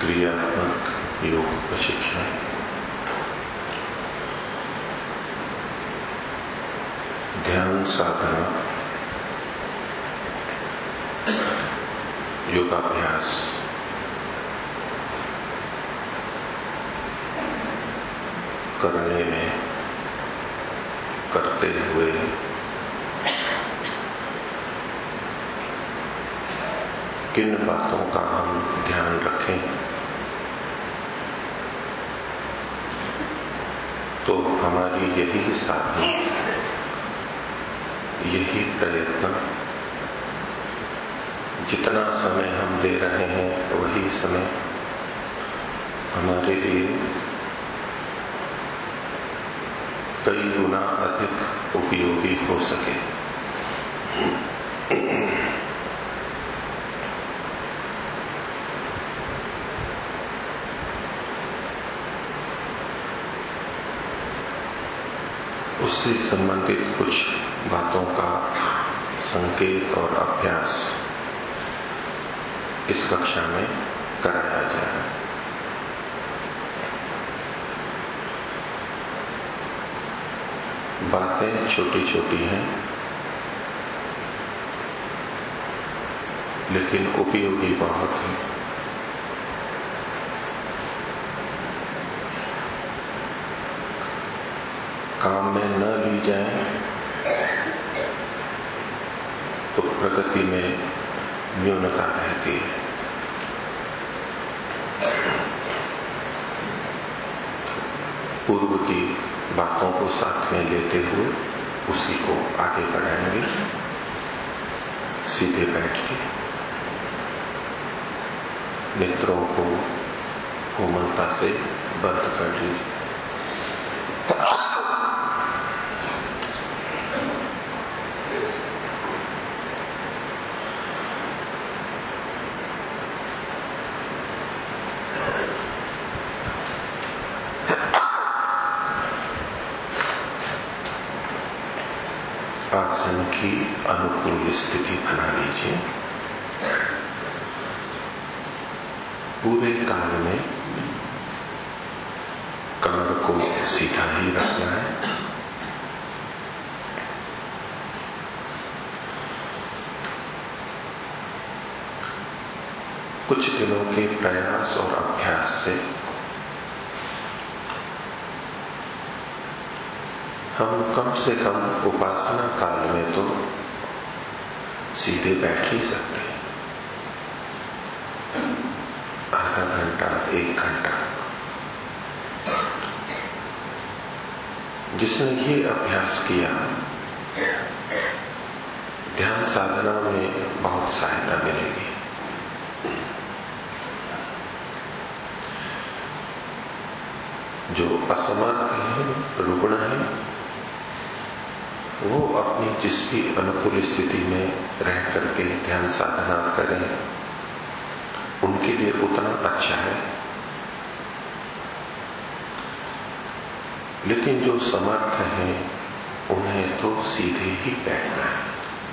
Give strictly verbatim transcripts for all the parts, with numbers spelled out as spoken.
क्रियात्मक योग प्रशिक्षण। ध्यान साधना, योगाभ्यास करने में करते हुए किन बातों का हम ध्यान रखें तो हमारी यही साधना, यही प्रयत्न, जितना समय हम दे रहे हैं वही समय हमारे लिए कई गुना अधिक उपयोगी हो सके। उससे संबंधित कुछ बातों का संकेत और अभ्यास इस कक्षा में कराया जाए। बातें छोटी छोटी हैं लेकिन उपयोगी बहुत है। काम में न ली जाए तो प्रगति में न्यूनता रहती है। पूर्व की बातों को साथ में लेते हुए उसी को आगे बढ़ाएंगे। सीधे बैठ के नेत्रों को कोमलता से बंद कर लीजिए। आसन की अनुकूल स्थिति बना लीजिए। पूरे काल में कमर को सीधा ही रखना है। कुछ दिनों के प्रयास और अभ्यास से हम कम से कम उपासना काल में तो सीधे बैठ ही सकते हैं। आधा घंटा, एक घंटा। जिसने ये अभ्यास किया, ध्यान साधना में बहुत सहायता मिलेगी। जो असमर्थ है, रुग्ण है, वो अपनी जिस भी अनुकूल स्थिति में रह करके ध्यान साधना करें, उनके लिए उतना अच्छा है। लेकिन जो समर्थ हैं, उन्हें तो सीधे ही बैठना है।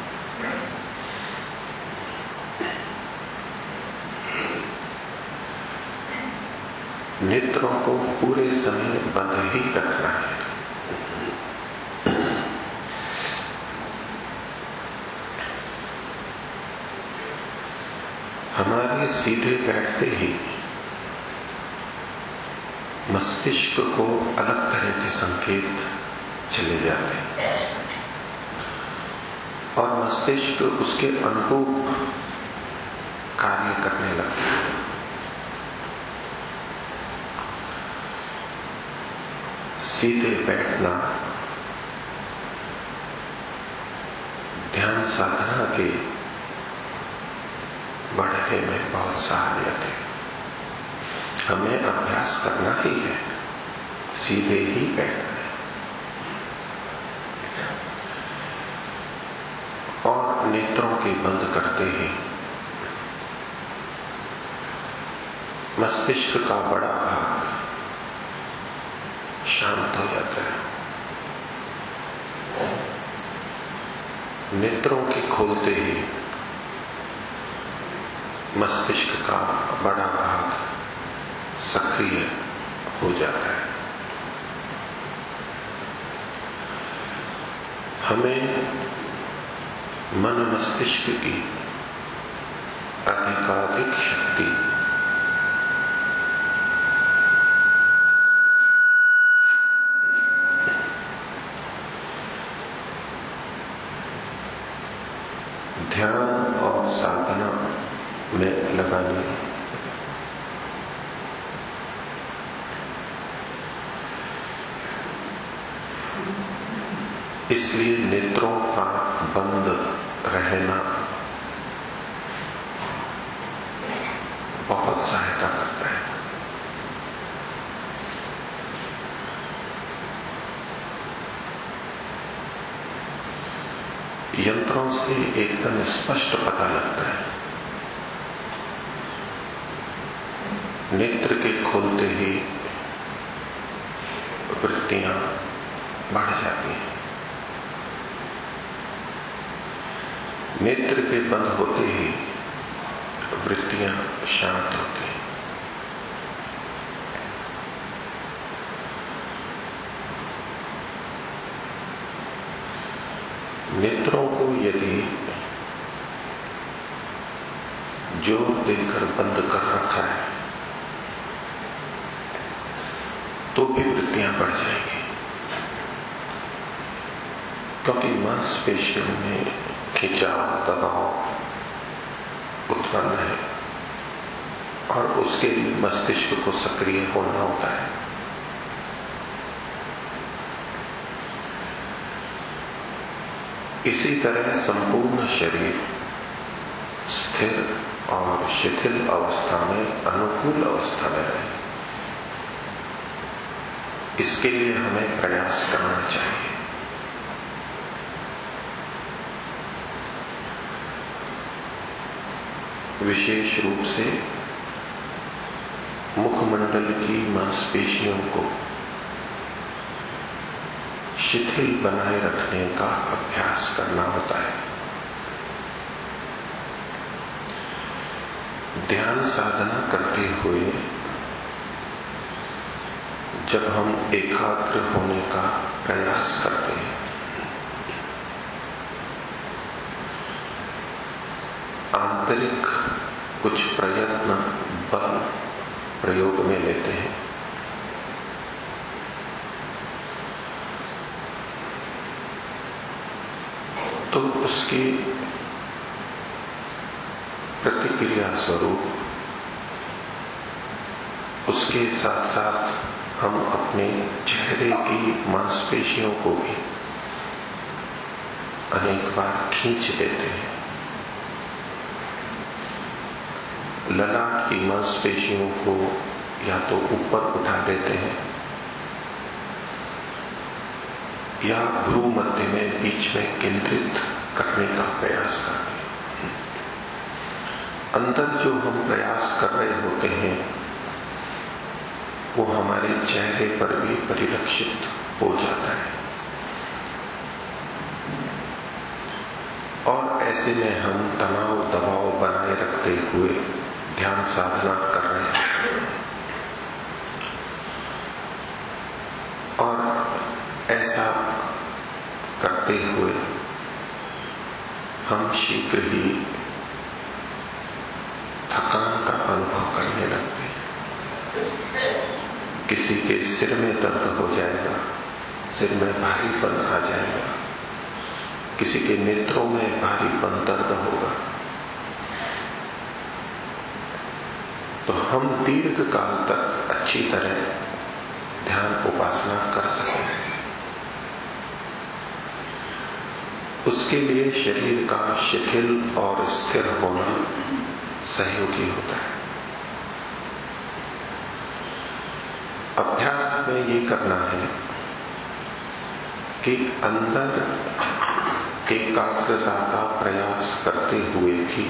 नेत्रों को पूरे समय बंद ही रखना है। हमारे सीधे बैठते ही मस्तिष्क को अलग तरह के संकेत चले जाते हैं और मस्तिष्क उसके अनुरूप कार्य करने लगता है। सीधे बैठना ध्यान साधना के बढ़ने में बहुत सहायक है। हमें अभ्यास करना ही है, सीधे ही बैठना है। और नेत्रों के बंद करते ही मस्तिष्क का बड़ा भाग शांत हो जाता है। नेत्रों के खोलते ही मस्तिष्क का बड़ा भाग सक्रिय हो जाता है। हमें मन मस्तिष्क की अधिकाधिक शक्ति ध्यान और साधना में लगानी, इसलिए नेत्रों का बंद रहना बहुत सहायता करता है। यंत्रों से एकदम स्पष्ट पता लगता है। नेत्र के खोलते ही वृत्तियां बढ़ जाती हैं, नेत्र के बंद होते ही वृत्तियां शांत होती हैं। नेत्रों को यदि जोर देकर बंद कर रखा है तो भी वृत्तियां बढ़ जाएंगी, क्योंकि मांसपेशियों में खिंचाव दबाव उत्पन्न है और उसके लिए मस्तिष्क को सक्रिय होना होता है। इसी तरह संपूर्ण शरीर स्थिर और शिथिल अवस्था में, अनुकूल अवस्था में रहे, इसके लिए हमें प्रयास करना चाहिए। विशेष रूप से मुखमंडल की मांसपेशियों को शिथिल बनाए रखने का अभ्यास करना होता है। ध्यान साधना करते हुए जब हम एकाग्र होने का प्रयास करते हैं, आंतरिक कुछ प्रयत्न बल प्रयोग में लेते हैं, तो उसकी प्रतिक्रिया स्वरूप उसके साथ साथ हम अपने चेहरे की मांसपेशियों को भी अनेक बार खींच देते हैं। ललाट की मांसपेशियों को या तो ऊपर उठा देते हैं या भ्रू मध्य में बीच में केंद्रित करने का प्रयास करते हैं। अंदर जो हम प्रयास कर रहे होते हैं वो हमारे चेहरे पर भी परिलक्षित हो जाता है और ऐसे में हम तनाव दबाव बनाए रखते हुए ध्यान साधना कर रहे हैं और ऐसा करते हुए हम शीघ्र ही थकान का अनुभव करने लगते हैं। किसी के सिर में दर्द हो जाएगा, सिर में भारीपन आ जाएगा, किसी के नेत्रों में भारीपन दर्द होगा, तो हम दीर्घ काल तक अच्छी तरह ध्यान उपासना कर सकते हैं। उसके लिए शरीर का शिथिल और स्थिर होना सहयोगी होता है। अभ्यास हमें ये करना है कि अंदर एकाग्रता का प्रयास करते हुए भी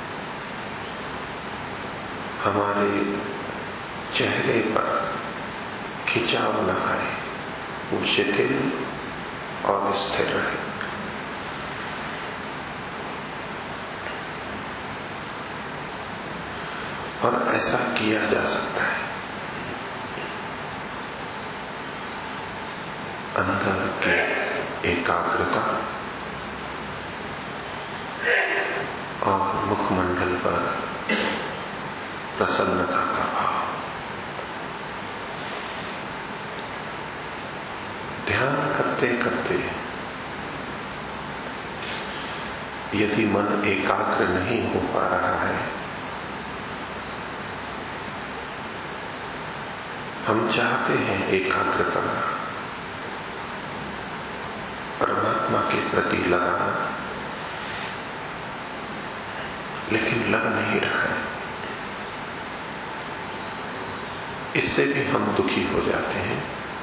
हमारे चेहरे पर खिंचाव न आए, वो शिथिल और स्थिर रहे। और ऐसा किया जा सकता है। मुखमंडल पर प्रसन्नता का भाव। ध्यान करते करते यदि मन एकाग्र नहीं हो पा रहा है, हम चाहते हैं एकाग्र करना, परमात्मा के प्रति लगाना, लेकिन लग नहीं रहा है। इससे भी हम दुखी हो जाते हैं।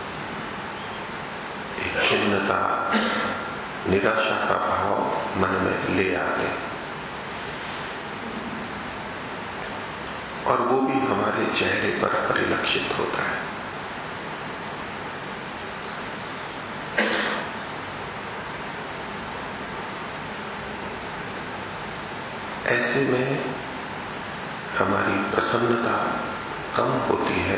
एक खिन्नता, निराशा का भाव मन में ले आते, और वो भी हमारे चेहरे पर परिलक्षित होता है। ऐसे में हमारी प्रसन्नता कम होती है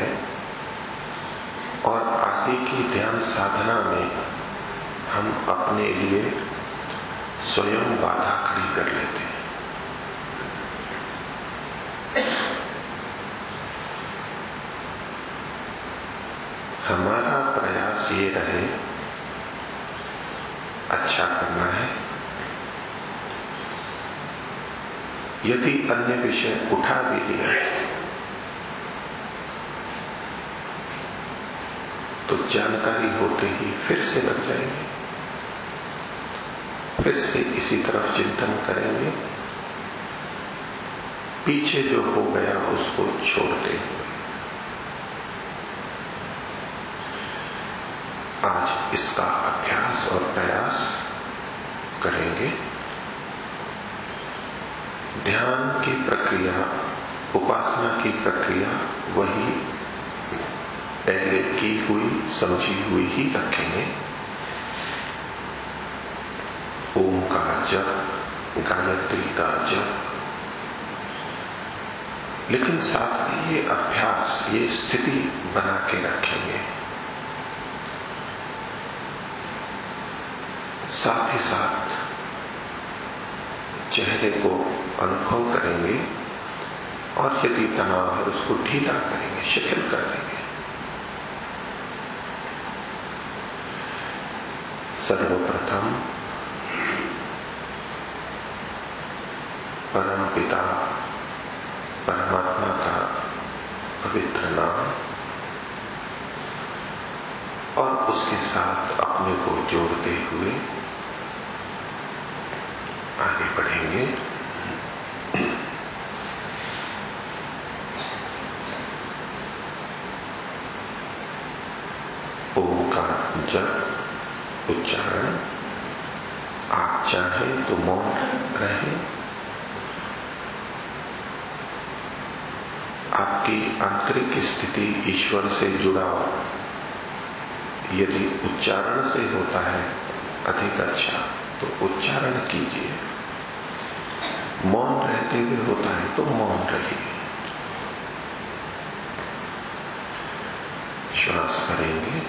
और आगे की ध्यान साधना में हम अपने लिए स्वयं बाधा खड़ी कर लेते हैं। हमारा प्रयास ये रहे, अच्छा करना है। यदि अन्य विषय उठा भी लिया तो जानकारी होते ही फिर से लग जाएंगे, फिर से इसी तरफ चिंतन करेंगे, पीछे जो हो गया उसको छोड़ते हुए। आज इसका अभ्यास और प्रयास करेंगे। ध्यान की प्रक्रिया, उपासना की प्रक्रिया वही पहले की हुई, समझी हुई ही रखेंगे। ओम का जप, गायत्री का जप, लेकिन साथ में ये अभ्यास, ये स्थिति बना के रखेंगे। साथ ही साथ चेहरे को अनुभव करेंगे और यदि तनाव है उसको ढीला करेंगे, शिथिल कर देंगे। सर्वप्रथम परम पिता परमात्मा का पवित्र नाम और उसके साथ अपने को जोड़ते हुए आगे बढ़ेंगे। ओम का जप, उच्चारण आप चाहें तो मौन रहें। आपकी आंतरिक स्थिति ईश्वर से जुड़ाव यदि उच्चारण से होता है अधिक अच्छा, तो उच्चारण कीजिए। मौन रहते हुए होता है तो मौन रहिए। श्वास करेंगे।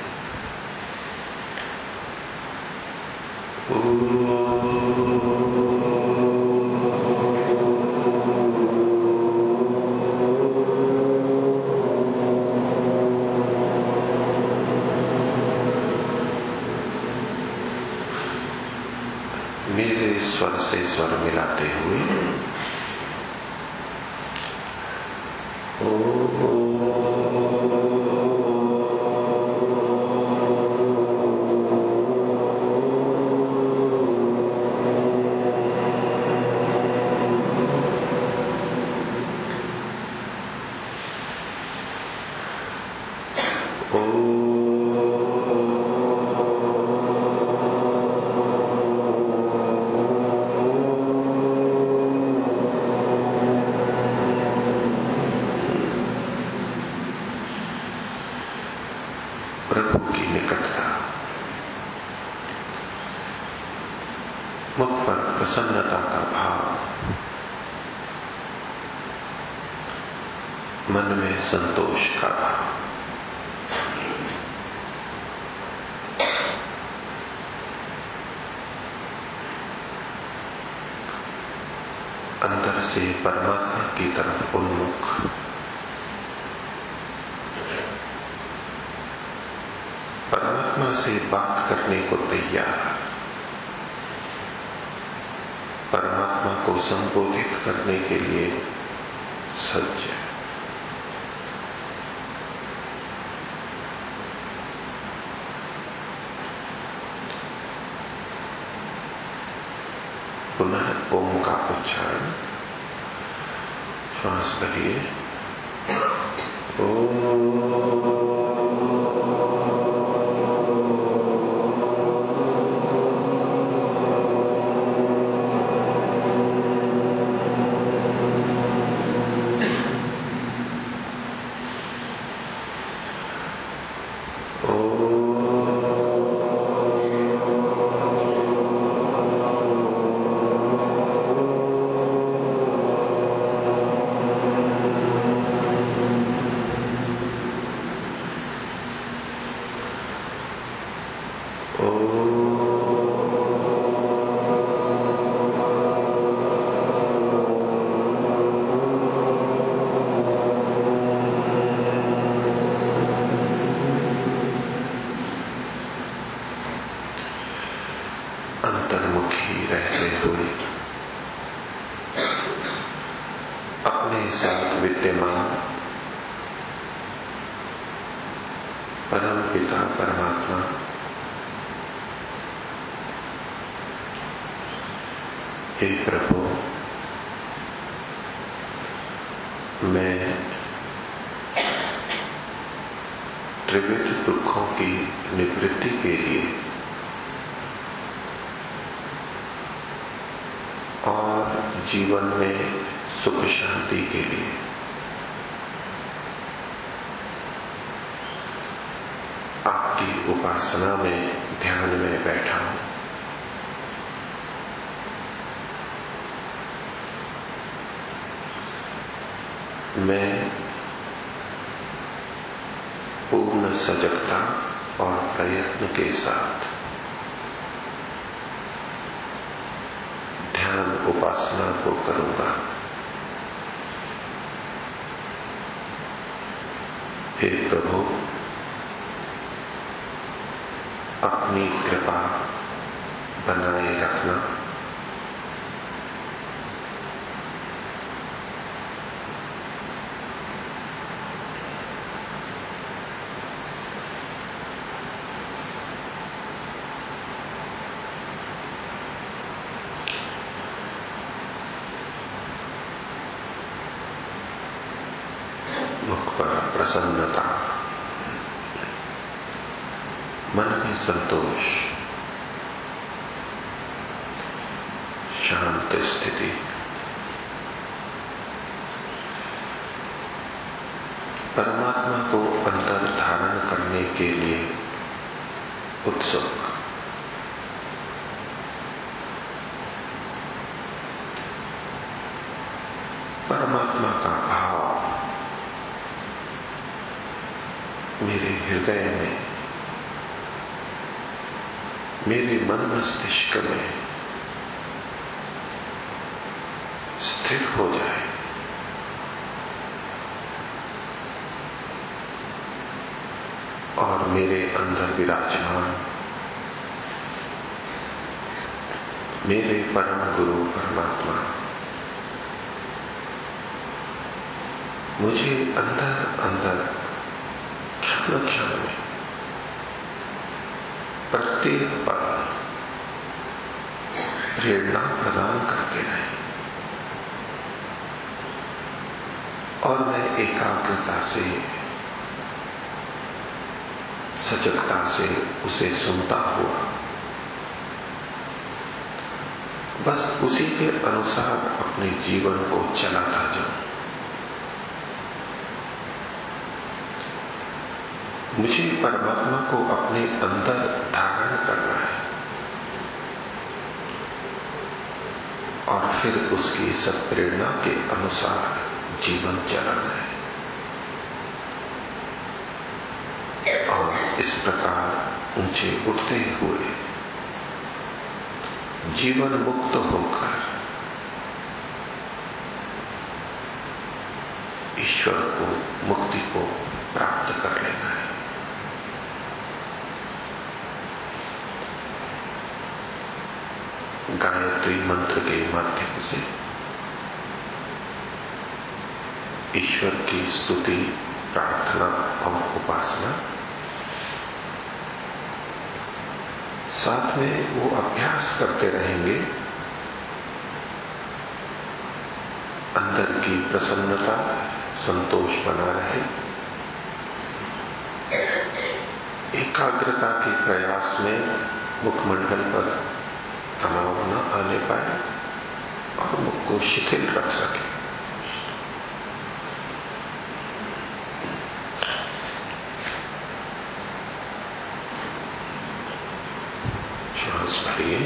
मेरे स्वर से स्वर मिलाते हुए ओ प्रभु की निकटता, मुख पर प्रसन्नता का भाव, मन में संतोष का भाव। अंदर से परमात्मा की तरफ उन्मुख, परमात्मा से बात करने को तैयार, परमात्मा को संबोधित करने के लिए सज्ज है। पुनः ओम का उच्चारण, श्वास भरिए। ओम अंतर्मुखी रहते हुए अपने साथ विद्यमान परम पिता परमात्मा हे प्रभु, मैं त्रिविध दुखों की निवृत्ति के लिए और जीवन में सुख शांति के लिए आपकी उपासना में ध्यान में बैठा हूं। मैं पूर्ण सजगता और प्रयत्न के साथ ध्यान उपासना को करूंगा। हे प्रभु, अपनी कृपा बनाए रखना। मुख पर प्रसन्नता, मन में संतोष, शांत स्थिति, परमात्मा को अंतर धारण करने के लिए उत्सुक, परमात्मा का भाव मेरे हृदय में, मेरे मन मस्तिष्क में स्थिर हो जाए। और मेरे अंदर विराजमान मेरे परम गुरु परमात्मा मुझे अंदर अंदर क्षण क्षण में प्रत्येक पल प्रेरणा प्रदान करते रहे और मैं एकाग्रता से, सजगता से उसे सुनता हुआ बस उसी के अनुसार अपने जीवन को चलाता जाऊं। मुझे परमात्मा को अपने अंदर धारण करना है और फिर उसकी सब प्रेरणा के अनुसार जीवन चलाना है। और इस प्रकार ऊंचे उठते हुए जीवन मुक्त होकर ईश्वर को, मुक्ति को प्राप्त कर लेना है। गायत्री मंत्र के माध्यम से ईश्वर की स्तुति, प्रार्थना और उपासना, साथ में वो अभ्यास करते रहेंगे। अंदर की प्रसन्नता, संतोष बना रहे, एकाग्रता के प्रयास में मुखमंडल पर तनाव न आने पाए और मुख को शिथिल रख सके। श्वास भरिए।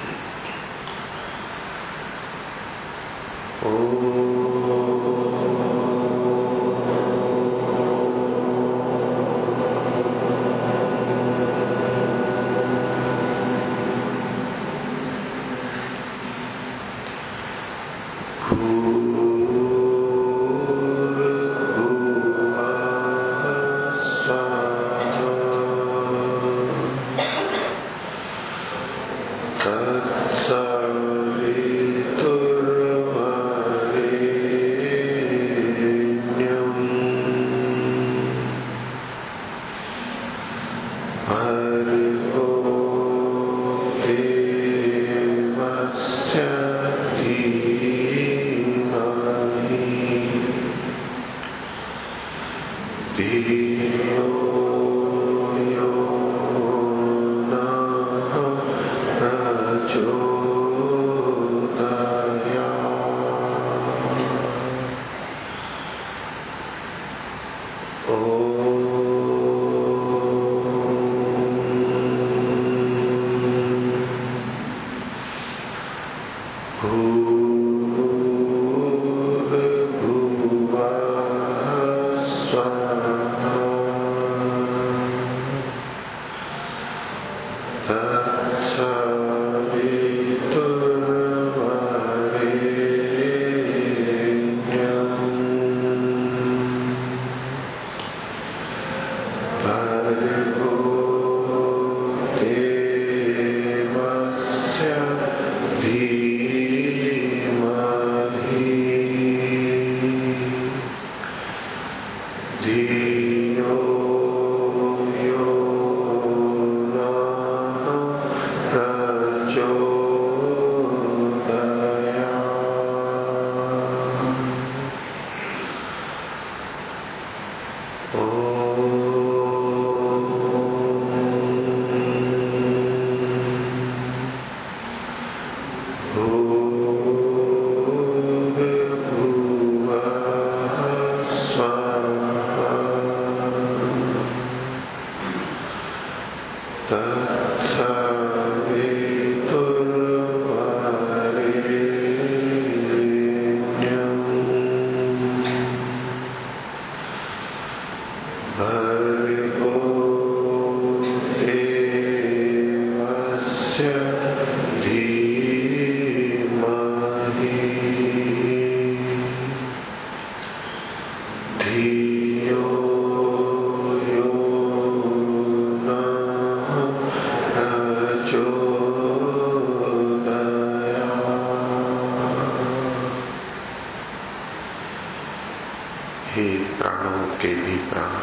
हे प्राणों के भी प्राण,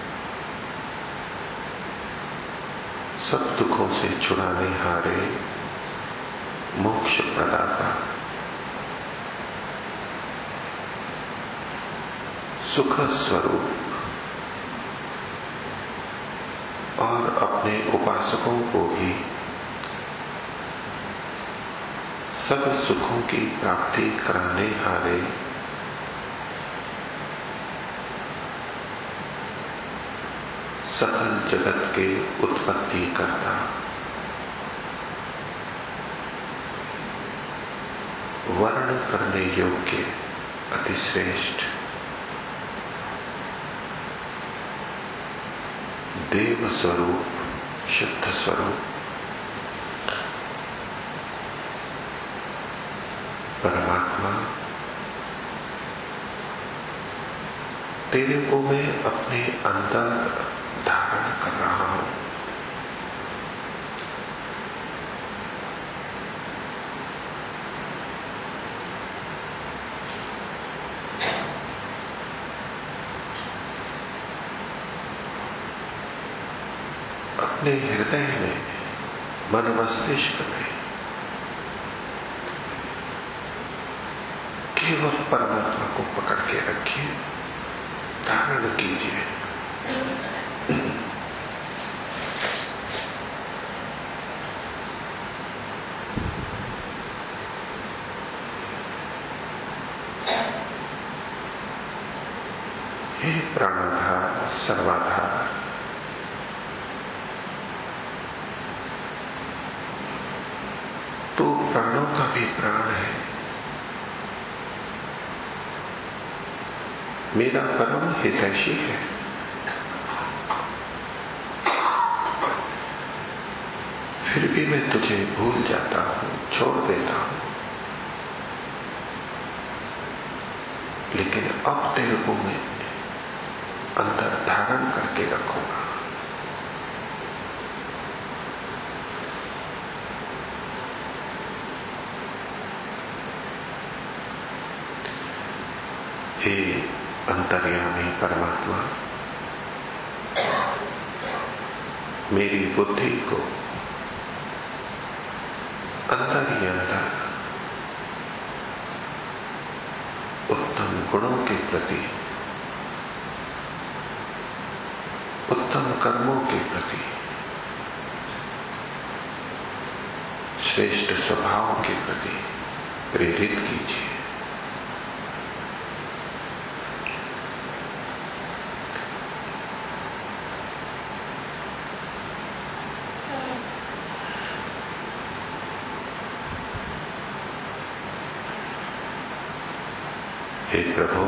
सब दुखों से छुड़ाने हारे मोक्ष प्रदाता, सुख स्वरूप और अपने उपासकों को भी सब सुखों की प्राप्ति कराने हारे सकल जगत के उत्पत्ति करता, वर्ण करने योग्य अतिश्रेष्ठ देव स्वरूप, शुद्ध स्वरूप परमात्मा तेरे को मैं अपने अंदर धारण कर रहा हूं। अपने हृदय में, मन मस्तिष्क में केवल परमात्मा को पकड़ के रखिए, धारण कीजिए। हे प्राणाधार, सर्वाधार, तू प्राणों का भी प्राण है, मेरा परम हितैषी है। फिर भी मैं तुझे भूल जाता हूं, छोड़ देता हूं, लेकिन अब तेरे को मैं अंदर धारण करके रखूंगा। हे अंतर्यामी परमात्मा, मेरी बुद्धि को अंदर ही अंदर उत्तम गुणों के प्रति, उत्तम कर्मों के प्रति, श्रेष्ठ स्वभाव के प्रति प्रेरित कीजिए। हे प्रभु,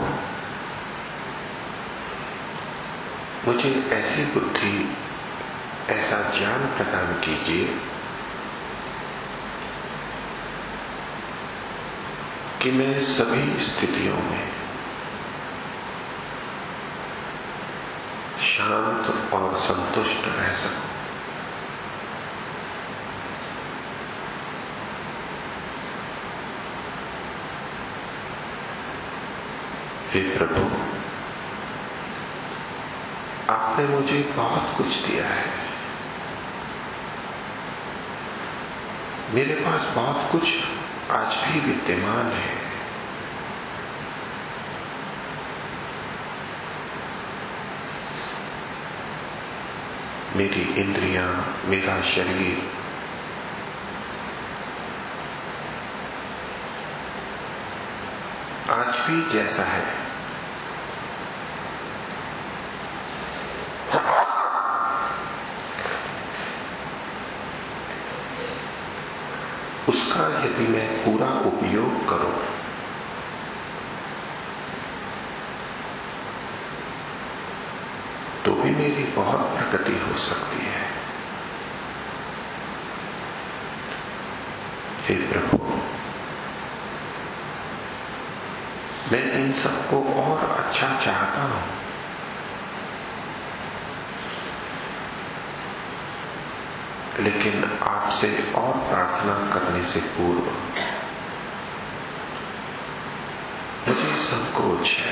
मुझे ऐसी बुद्धि, ऐसा ज्ञान प्रदान कीजिए कि मैं सभी स्थितियों में शांत और संतुष्ट रह सकूं। हे प्रभु, आपने मुझे बहुत कुछ दिया है, मेरे पास बहुत कुछ आज भी विद्यमान है। मेरी इंद्रियां, मेरा शरीर, आज भी जैसा है उसका यदि मैं पूरा उपयोग करूं तो भी मेरी बहुत प्रगति हो सकती है। हे प्रभु, मैं इन सबको और अच्छा चाहता हूं, लेकिन आपसे और प्रार्थना करने से पूर्व मुझे संकोच है।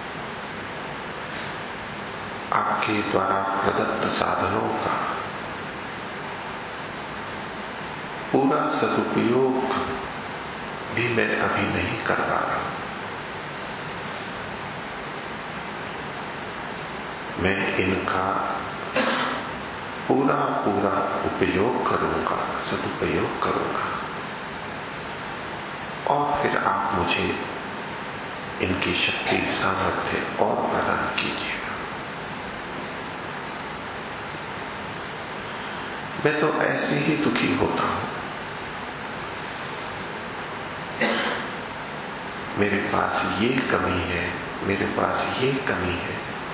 आपके द्वारा प्रदत्त साधनों का पूरा सदुपयोग भी मैं अभी नहीं कर पा रहा। मैं इनका पूरा पूरा उपयोग करूंगा, सदुपयोग करूंगा, और फिर आप मुझे इनकी शक्ति, सामर्थ्य और प्रदान कीजिएगा। मैं तो ऐसे ही दुखी होता हूं। मेरे पास ये कमी है, मेरे पास ये कमी है।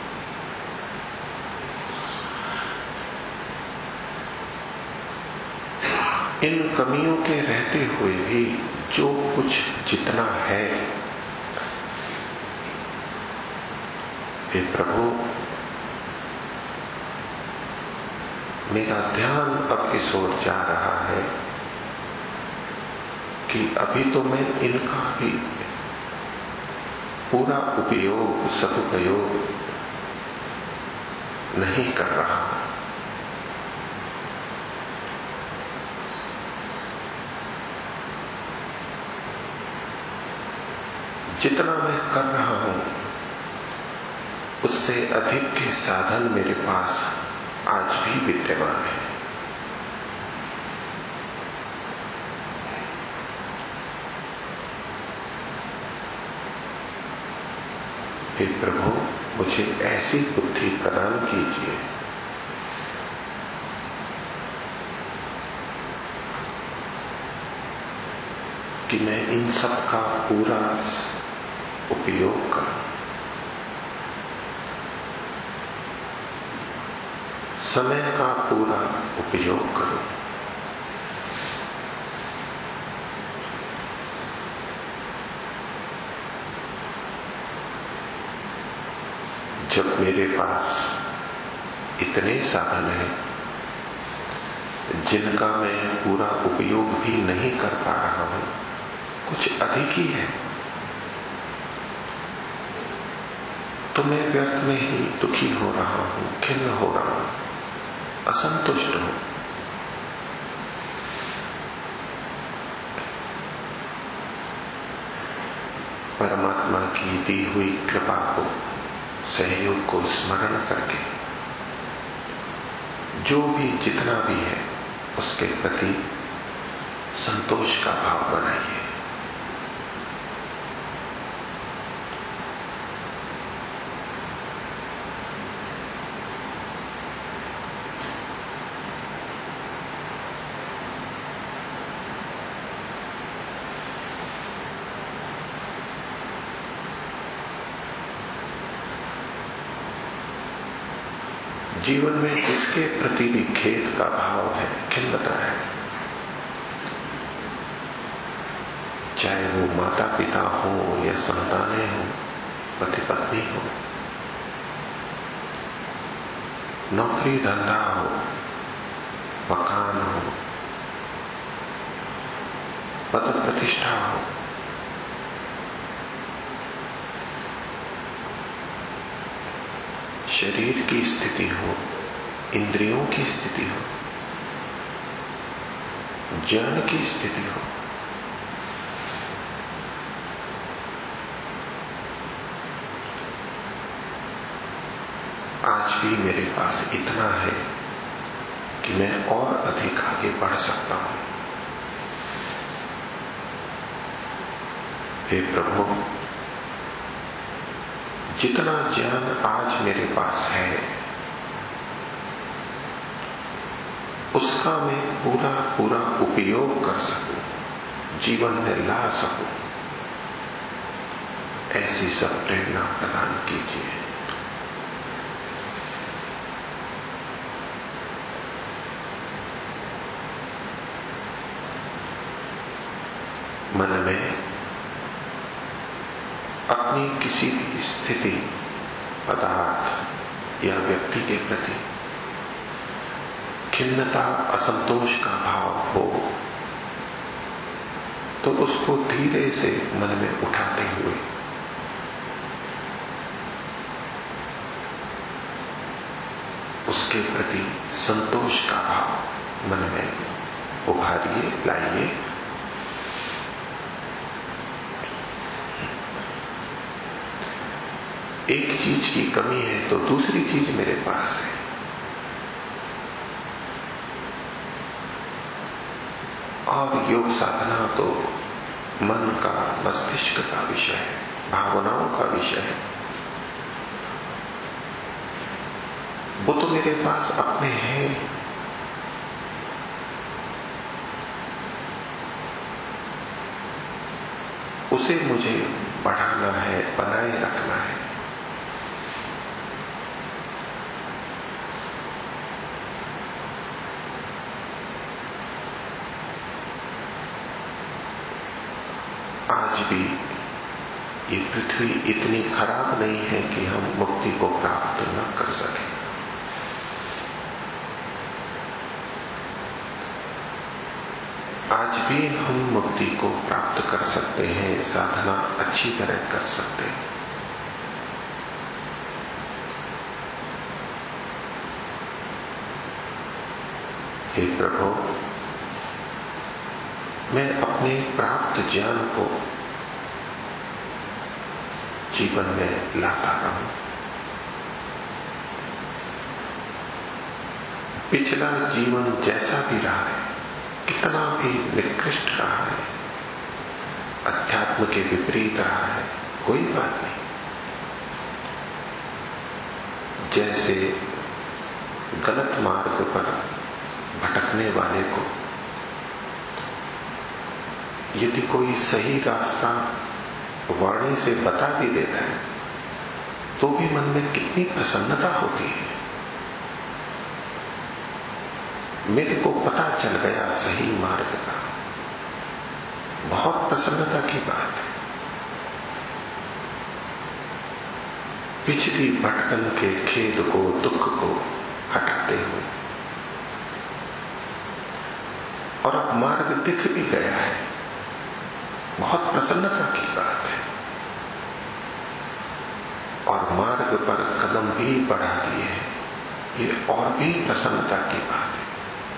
इन कमियों के रहते हुए भी जो कुछ जितना है, हे प्रभु, मेरा ध्यान अब इस ओर जा रहा है कि अभी तो मैं इनका भी पूरा उपयोग, सदुपयोग नहीं कर रहा हूं। जितना मैं कर रहा हूं उससे अधिक के साधन मेरे पास आज भी विद्यमान है। हे प्रभु, मुझे ऐसी बुद्धि प्रदान कीजिए कि मैं इन सब का पूरा उपयोग करूं, समय का पूरा उपयोग करूं। जब मेरे पास इतने साधन हैं जिनका मैं पूरा उपयोग भी नहीं कर पा रहा हूं, कुछ अधिक ही है, तो मैं व्यर्थ में ही दुखी हो रहा हूं, खिन्न हो रहा हूं, असंतुष्ट हूं। परमात्मा की दी हुई कृपा को, सहयोग को स्मरण करके जो भी जितना भी है उसके प्रति संतोष का भाव बनाइए। जीवन में जिसके प्रति भी खेद का भाव है, खिन्नता है, चाहे वो माता पिता हो या संतानें हो, पति पत्नी हो, नौकरी धंधा हो, मकान हो, पद प्रतिष्ठा हो, शरीर की स्थिति हो, इंद्रियों की स्थिति हो, ज्ञान की स्थिति हो, आज भी मेरे पास इतना है कि मैं और अधिक आगे बढ़ सकता हूं। हे प्रभु, जितना ज्ञान आज मेरे पास है उसका मैं पूरा पूरा उपयोग कर सकूं, जीवन में ला सकूं, ऐसी सब प्रेरणा प्रदान कीजिए। मन में अपनी किसी भी स्थिति, पदार्थ या व्यक्ति के प्रति खिन्नता, असंतोष का भाव हो तो उसको धीरे से मन में उठाते हुए उसके प्रति संतोष का भाव मन में उभारिए, लाइए। एक चीज की कमी है तो दूसरी चीज मेरे पास है। और योग साधना तो मन का, मस्तिष्क का विषय है, भावनाओं का विषय है। वो तो मेरे पास अपने हैं, उसे मुझे बढ़ाना है, बनाए रखना है। आज भी ये पृथ्वी इतनी खराब नहीं है कि हम मुक्ति को प्राप्त न कर सकें। आज भी हम मुक्ति को प्राप्त कर सकते हैं, साधना अच्छी तरह कर सकते हैं। हे प्रभु, मैं अपने प्राप्त ज्ञान को जीवन में लाता रहूं। पिछला जीवन जैसा भी रहा है, कितना भी निकृष्ट रहा है, अध्यात्म के विपरीत रहा है, कोई बात नहीं। जैसे गलत मार्ग पर भटकने वाले को यदि कोई सही रास्ता वाणी से बता भी देता है तो भी मन में कितनी प्रसन्नता होती है। मेरे को पता चल गया सही मार्ग का, बहुत प्रसन्नता की बात है। पिछली भटकन के खेद को, दुख को हटाते हुए और अब मार्ग दिख भी गया है, बहुत प्रसन्नता की बात है। और मार्ग पर कदम भी बढ़ा दिए हैं, ये और भी प्रसन्नता की बात है।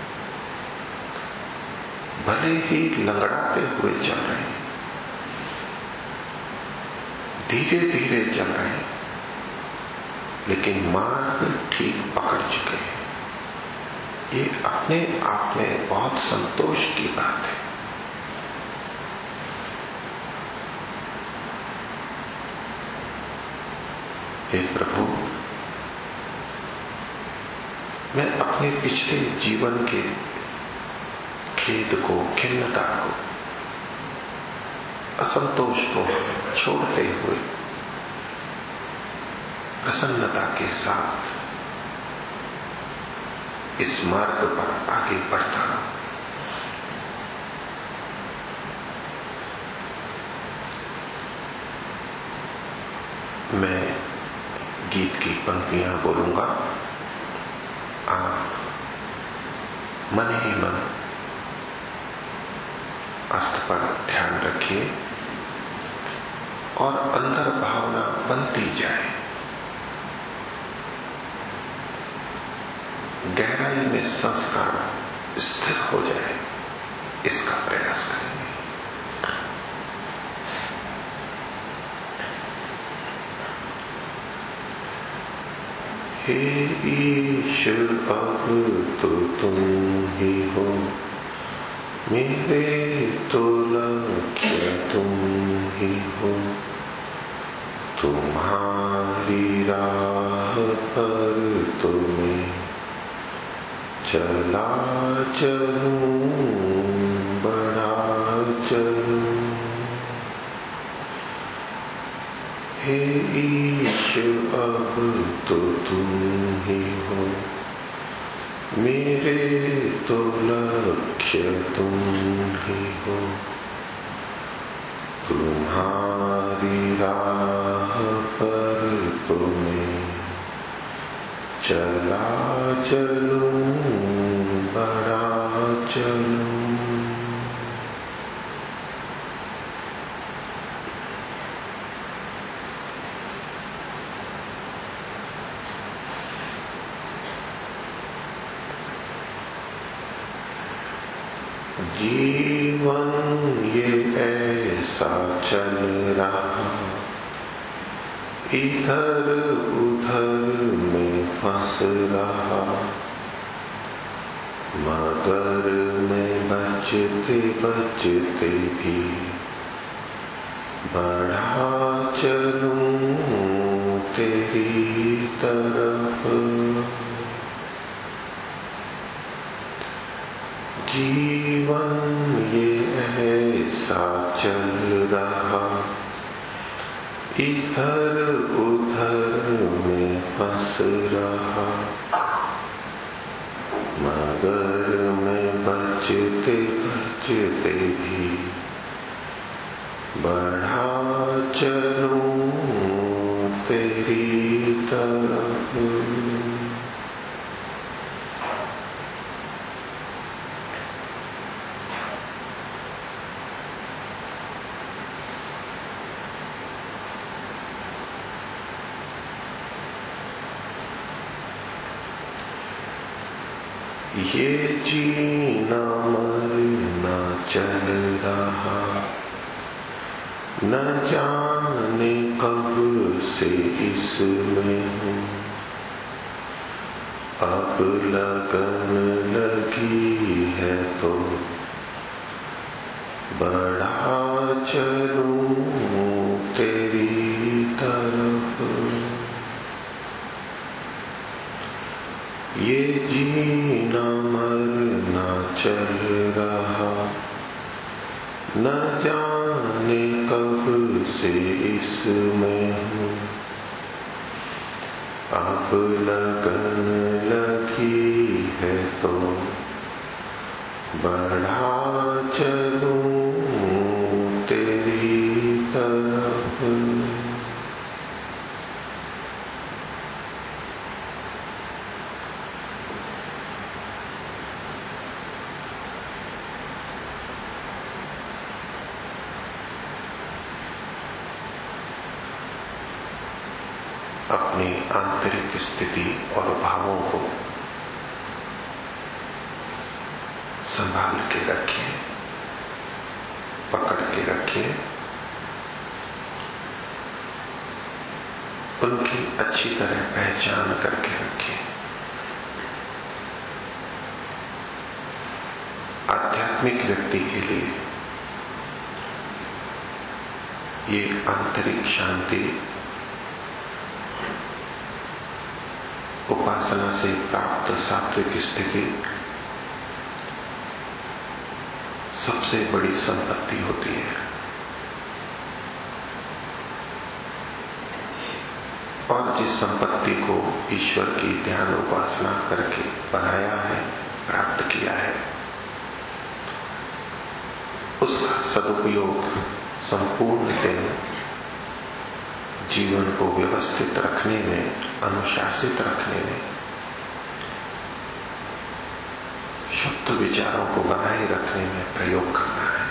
भले ही लंगड़ाते हुए चल रहे हैं, धीरे धीरे चल रहे हैं, लेकिन मार्ग ठीक पकड़ चुके हैं। ये अपने आप में बहुत संतोष की बात है। हे प्रभु, मैं अपने पिछले जीवन के खेद को, खिन्नता को, असंतोष को छोड़ते हुए प्रसन्नता के साथ इस मार्ग पर आगे बढ़ता हूं। मैं गीत की पंक्तियां बोलूंगा, आप मन ही मन अर्थ पर ध्यान रखिए और अंदर भावना बनती जाए। गहराई में संस्कार स्थिर हो जाए, इसका प्रयास करेंगे। हे ईश्वर, अब तो तुम ही हो, मेरे तो लक्ष्य तुम ही हो। तुम्हारी राह पर तुम्हें चला चलूं, बढ़ा चलूं। हे ईश्वर, अब तो तुम ही हो, मेरे तो लक्ष्य तुम ही हो। तुम्हारी राह पर तुम्हें चला चलूं, बढ़ा चलूं। जीवन ये ऐसा चल रहा, इधर उधर में फंस रहा, मगर मैं बचते बचते भी बढ़ा चलूं तेरी तरफ। जीवन ये ऐसा चल रहा, इधर उधर में फंस रहा, मगर मैं बचते बचते भी बढ़ा चलूं तेरी तरफ, ये जीना मरना चल रहा, न जाने कब से इसमें हूँ, अब लगन लगी है तो बढ़ा चलूं तेरी तरफ। ये जीना मरना चल रहा, न जाने कब से इसमें हूँ, अब लगन लगी है तो बढ़ा चलूं तेरी तरफ। अपनी आंतरिक स्थिति और भावों को संभाल के रखिए, पकड़ के रखिए, उनकी अच्छी तरह पहचान करके रखिए। आध्यात्मिक व्यक्ति के लिए ये आंतरिक शांति उपासना से प्राप्त सात्विक स्थिति सबसे बड़ी संपत्ति होती है। और जिस संपत्ति को ईश्वर की ध्यान उपासना करके बनाया है, प्राप्त किया है, उसका सदुपयोग संपूर्ण दिन जीवन को व्यवस्थित रखने में, अनुशासित रखने में, शुद्ध विचारों को बनाए रखने में प्रयोग करना है।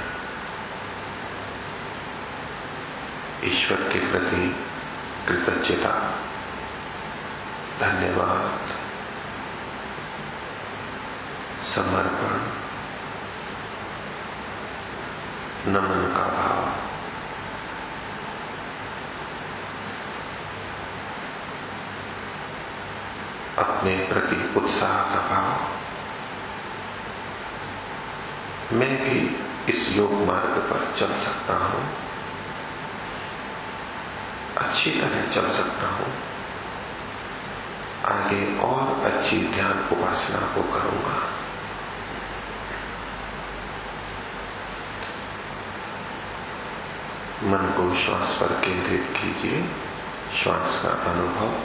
ईश्वर के प्रति कृतज्ञता, धन्यवाद, समर्पण, नमन का भाव, अपने प्रति उत्साह का भाव, मैं भी इस योग मार्ग पर चल सकता हूं, अच्छी तरह चल सकता हूं, आगे और अच्छी ध्यान उपासना को करूंगा। मन को श्वास पर केंद्रित कीजिए, श्वास का अनुभव,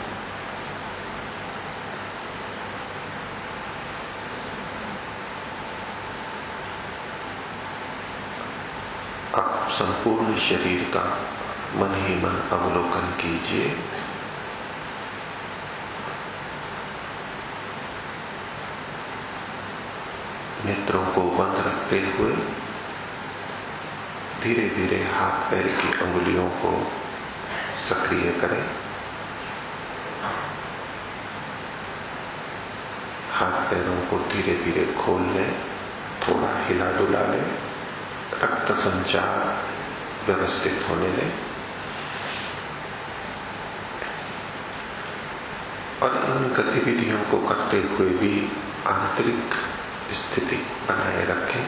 आप संपूर्ण शरीर का मन ही मन अवलोकन कीजिए। नेत्रों को बंद रखते हुए धीरे धीरे हाथ पैर की अंगुलियों को सक्रिय करें। हाथ पैरों को धीरे धीरे खोल लें, थोड़ा हिला डुला लें, रक्त संचार व्यवस्थित होने दें और इन गतिविधियों को करते हुए भी आंतरिक स्थिति बनाए रखें।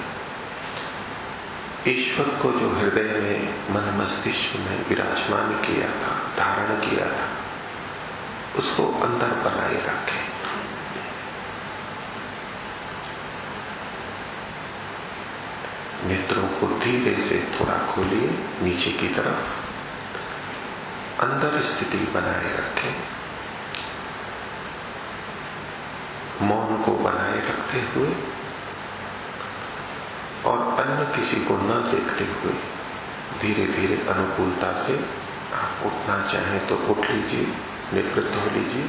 ईश्वर को जो हृदय में, मन मस्तिष्क में विराजमान किया था, धारण किया था, उसको अंदर बनाए रखें। नेत्रों को धीरे से थोड़ा खोलिए नीचे की तरफ, अंदर स्थिति बनाए रखें। मौन को बनाए रखते हुए और अन्य किसी को न देखते हुए धीरे धीरे अनुकूलता से आप उठना चाहें तो उठ लीजिए, निवृत्त हो लीजिए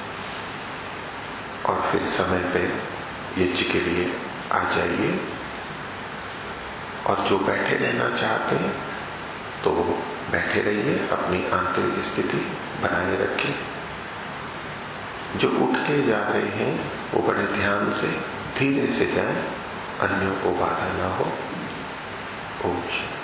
और फिर समय पे यज्ञ के लिए आ जाइए। और जो बैठे रहना चाहते हैं तो वो बैठे रहिए, अपनी आंतरिक स्थिति बनाए रखिए। जो उठ के जा रहे हैं वो बड़े ध्यान से धीरे से जाएं, अन्यों को बाधा ना हो। ओम शांति।